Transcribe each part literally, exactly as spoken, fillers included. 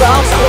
сало.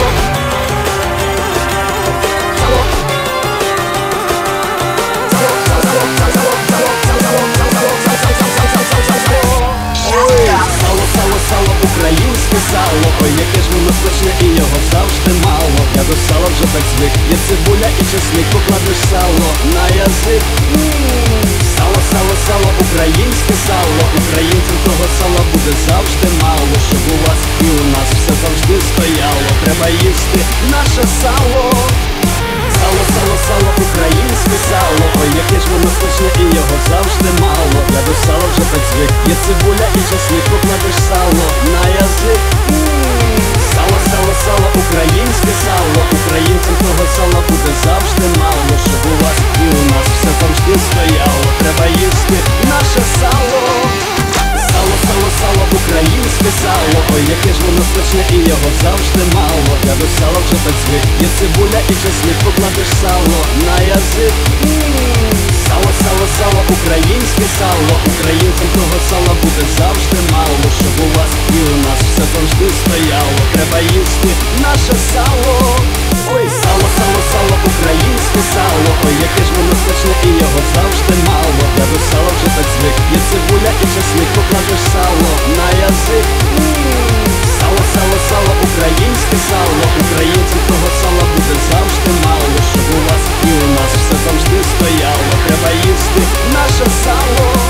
Сало, сало, українське сало, ой, яке ж воно смачне і його завжди мало. Я до сала вже так звик, є цибуля і чесник, покладеш сало на язик. Сало, сало, сало, українське сало, українцям того сала буде завжди мало. Щоб у вас і у нас все завжди стояло, треба їсти наше сало. Сало, сало, сало, українське сало, ой, яке ж воно смачне і його завжди мало. Я до сала вже так звик, є цибуля і чесник, покладеш сало на язик. Сало, сало, сало, українське сало, українцям того сала буде завжди мало. Щоб у вас і у нас все завжди стояло, треба їсти наше сало. Сало, сало, сало, українське сало, ой, яке ж воно смачне і його завжди мало. Я до сала вже так звик, є цибуля і чесник, покладеш сало на язик. Сало, сало, сало, українське сало, українцям того сала буде завжди мало. Щоб у вас і у нас все завжди стояло, треба їсти наше сало. Ой, сало, сало, сало, українське сало, ой, яке ж воно смачне і його завжди мало. Я до сала вже так звик, є цибуля і чесник, покладеш сало на язик. Сало, сало, сало, українське сало, українцям того сала буде завжди мало. Щоб у вас і у нас все завжди стояло, треба їсти наше сало.